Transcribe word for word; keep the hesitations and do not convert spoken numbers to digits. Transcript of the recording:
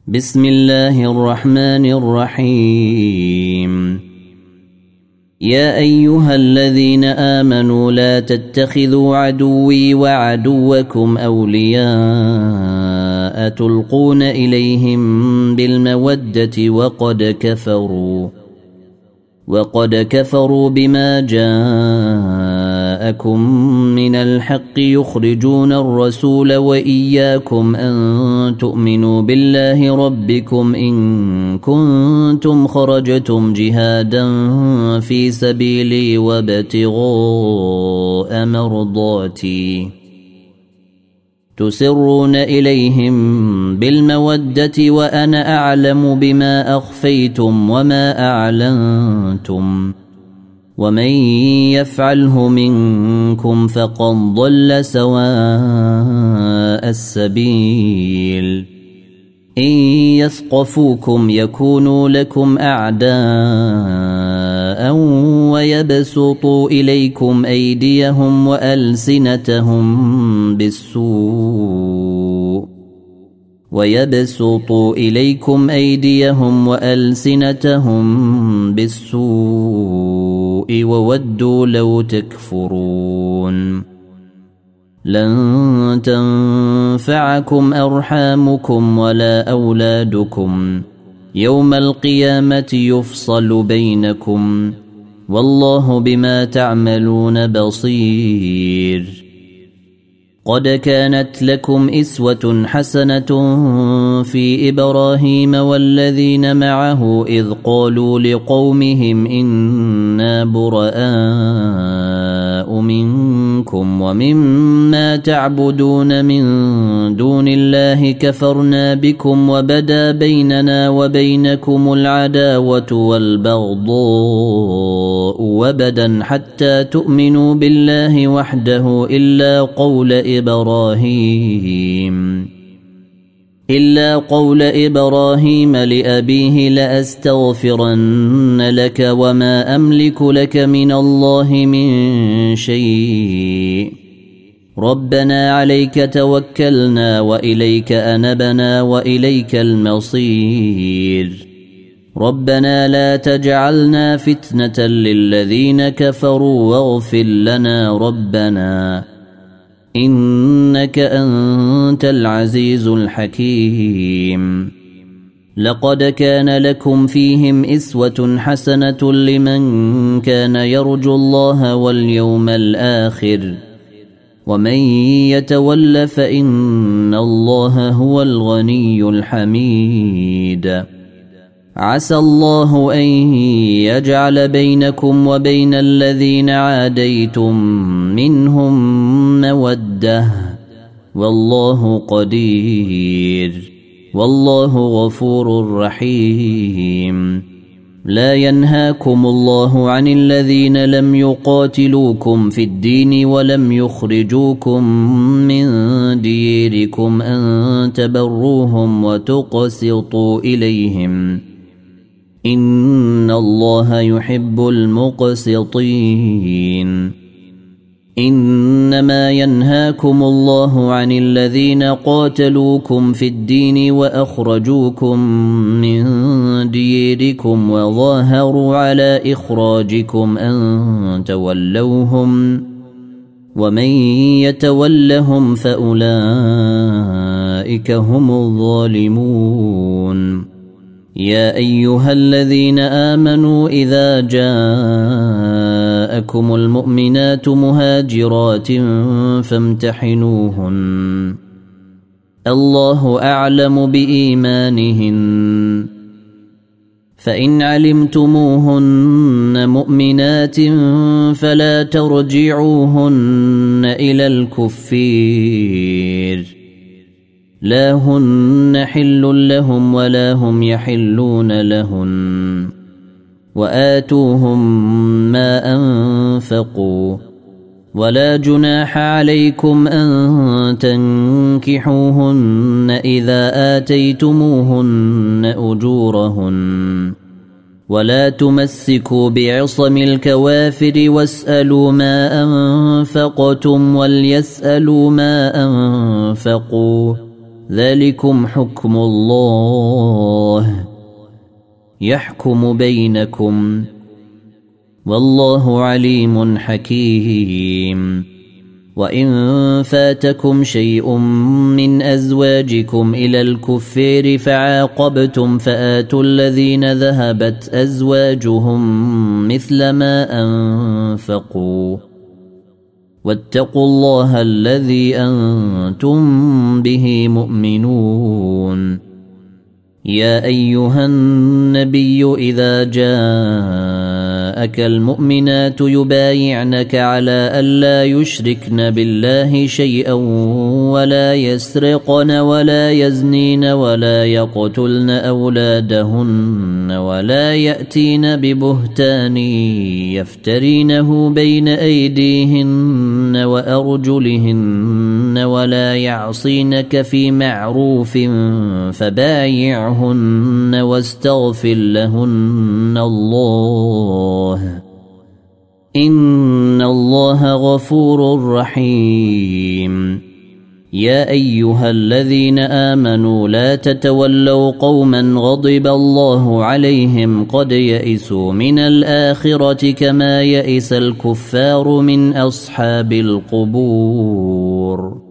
بسم الله الرحمن الرحيم. يا أيها الذين آمنوا لا تتخذوا عدوي وعدوكم أولياء تلقون إليهم بالمودة وقد كفروا وقد كفروا بما جاءكم من الحق يخرجون الرسول وإياكم أن تؤمنوا بالله ربكم إن كنتم خرجتم جهادا في سبيلي وابتغاء مرضاتي تسرون إليهم بالمودة وأنا أعلم بما أخفيتم وما أعلنتم ومن يفعله منكم فقد ضل سواء السبيل. إن يثقفوكم يكونوا لكم أعداء ويبسطوا إليكم أيديهم وألسنتهم بالسوء ويبسطوا إليكم أيديهم وألسنتهم بالسوء وودوا لو تكفرون. لن تنفعكم أرحامكم ولا أولادكم يوم القيامة يفصل بينكم والله بما تعملون بصير. قد كانت لكم إسوة حسنة في إبراهيم والذين معه إذ قالوا لقومهم إنا براء منكم ومما تعبدون من دون الله كفرنا بكم وبدا بيننا وبينكم العداوة والبغضاء وبدا حتى تؤمنوا بالله وحده إلا قول إبراهيم إلا قول إبراهيم لأبيه لأستغفرن لك وما أملك لك من الله من شيء ربنا عليك توكلنا وإليك أنبنا وإليك المصير ربنا لا تجعلنا فتنة للذين كفروا واغفر لنا ربنا إنك أنت العزيز الحكيم. لقد كان لكم فيهم إسوة حسنة لمن كان يرجو الله واليوم الآخر ومن يتول فإن الله هو الغني الحميد. عسى الله أن يجعل بينكم وبين الذين عاديتم منهم مودة والله قدير والله غفور رحيم. لا ينهاكم الله عن الذين لم يقاتلوكم في الدين ولم يخرجوكم من ديركم أن تبروهم وتقسطوا إليهم إن الله يحب المقسطين. إنما ينهاكم الله عن الذين قاتلوكم في الدين وأخرجوكم من ديركم وظاهروا على إخراجكم أن تولوهم ومن يتولهم فأولئك هم الظالمون. يا أيها الذين آمنوا إذا جاءكم المؤمنات مهاجرات فامتحنوهن الله أعلم بإيمانهن فإن علمتموهن مؤمنات فلا ترجعوهن إلى الكفير لا هن حل لهم ولا هم يحلون لهن وآتوهم ما أنفقوا ولا جناح عليكم أن تنكحوهن إذا آتيتموهن أجورهن ولا تمسكوا بعصم الكوافر واسألوا ما أنفقتم وليسألوا ما أنفقوا ذلكم حكم الله يحكم بينكم والله عليم حكيم. وإن فاتكم شيء من أزواجكم إلى الكفار فعاقبتم فآتوا الذين ذهبت أزواجهم مثل ما أنفقوا واتقوا الله الذي أنتم به مؤمنون. يا أيها النبي إذا جاءك المؤمنات يبايعنك على ألا يشركن بالله شيئا ولا يسرقن ولا يزنين ولا يقتلن أولادهن ولا يأتين ببهتان يفترينه بين أيديهن وأرجلهن ولا يعصينك في معروف فبايعهن واستغفر لهن الله إن الله غفور رحيم. يا أيها الذين آمنوا لا تتولوا قوما غضب الله عليهم قد يئسوا من الآخرة كما يئس الكفار من أصحاب القبور.